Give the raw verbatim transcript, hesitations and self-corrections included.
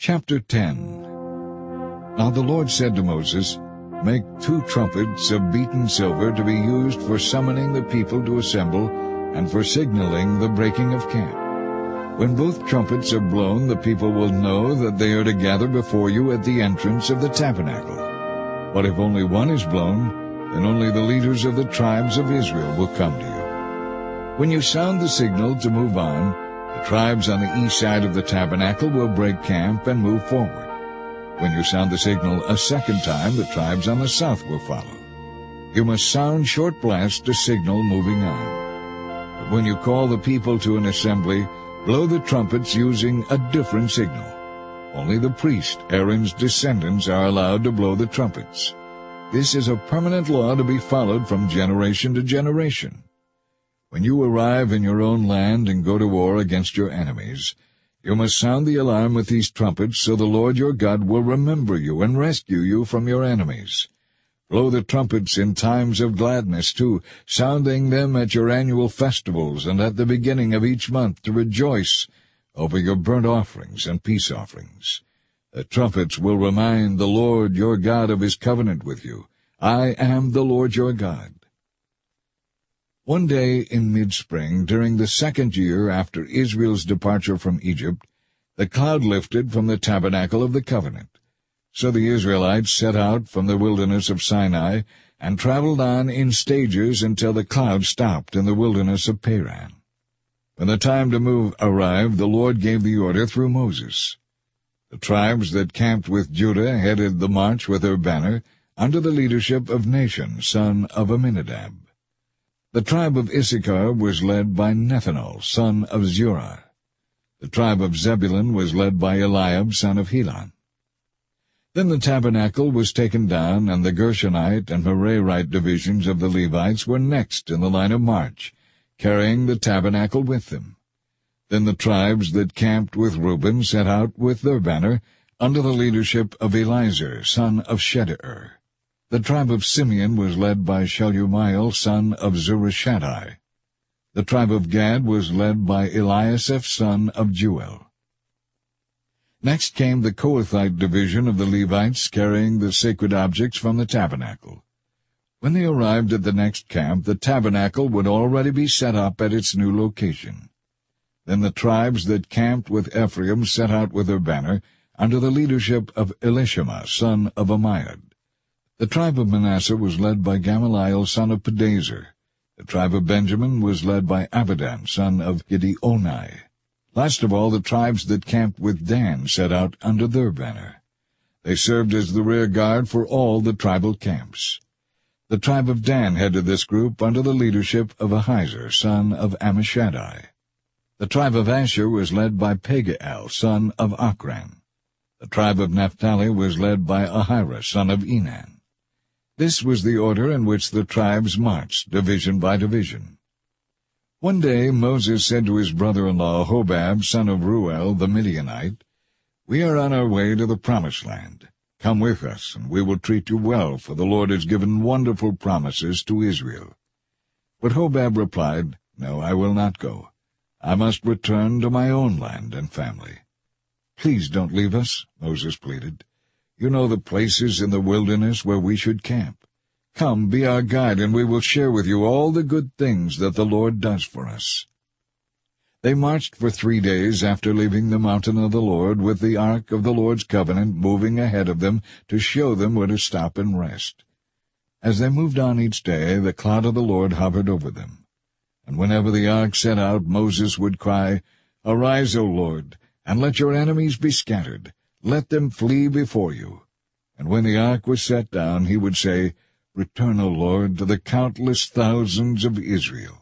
Chapter ten. Now the Lord said to Moses, Make two trumpets of beaten silver to be used for summoning the people to assemble and for signaling the breaking of camp. When both trumpets are blown, the people will know that they are to gather before you at the entrance of the tabernacle. But if only one is blown, then only the leaders of the tribes of Israel will come to you. When you sound the signal to move on, the tribes on the east side of the tabernacle will break camp and move forward. When you sound the signal a second time, the tribes on the south will follow. You must sound short blasts to signal moving on. But when you call the people to an assembly, blow the trumpets using a different signal. Only the priest, Aaron's descendants, are allowed to blow the trumpets. This is a permanent law to be followed from generation to generation. When you arrive in your own land and go to war against your enemies, you must sound the alarm with these trumpets, so the Lord your God will remember you and rescue you from your enemies. Blow the trumpets in times of gladness, too, sounding them at your annual festivals and at the beginning of each month to rejoice over your burnt offerings and peace offerings. The trumpets will remind the Lord your God of his covenant with you. I am the Lord your God. One day in mid-spring, during the second year after Israel's departure from Egypt, the cloud lifted from the tabernacle of the covenant. So the Israelites set out from the wilderness of Sinai and traveled on in stages until the cloud stopped in the wilderness of Paran. When the time to move arrived, the Lord gave the order through Moses. The tribes that camped with Judah headed the march with their banner under the leadership of Nahshon, son of Amminadab. The tribe of Issachar was led by Nethanel, son of Zurah. The tribe of Zebulun was led by Eliab, son of Helon. Then the tabernacle was taken down, and the Gershonite and Merarite divisions of the Levites were next in the line of march, carrying the tabernacle with them. Then the tribes that camped with Reuben set out with their banner under the leadership of Elizur, son of Shedeur. The tribe of Simeon was led by Shelumiel, son of Zurishaddai. The tribe of Gad was led by Eliasaph, son of Jeuel. Next came the Kohathite division of the Levites, carrying the sacred objects from the tabernacle. When they arrived at the next camp, the tabernacle would already be set up at its new location. Then the tribes that camped with Ephraim set out with their banner under the leadership of Elishama, son of Ammiad. The tribe of Manasseh was led by Gamaliel, son of Pedazur. The tribe of Benjamin was led by Abidan, son of Gideoni. Last of all, the tribes that camped with Dan set out under their banner. They served as the rear guard for all the tribal camps. The tribe of Dan headed this group under the leadership of Ahiezer, son of Ammishaddai. The tribe of Asher was led by Pagiel, son of Achran. The tribe of Naphtali was led by Ahira, son of Enan. This was the order in which the tribes marched, division by division. One day Moses said to his brother-in-law Hobab, son of Ruel, the Midianite, We are on our way to the promised land. Come with us, and we will treat you well, for the Lord has given wonderful promises to Israel. But Hobab replied, No, I will not go. I must return to my own land and family. Please don't leave us, Moses pleaded. You know the places in the wilderness where we should camp. Come, be our guide, and we will share with you all the good things that the Lord does for us. They marched for three days after leaving the mountain of the Lord, with the ark of the Lord's covenant moving ahead of them to show them where to stop and rest. As they moved on each day, the cloud of the Lord hovered over them. And whenever the ark set out, Moses would cry, Arise, O Lord, and let your enemies be scattered. Let them flee before you. And when the ark was set down, he would say, Return, O Lord, to the countless thousands of Israel.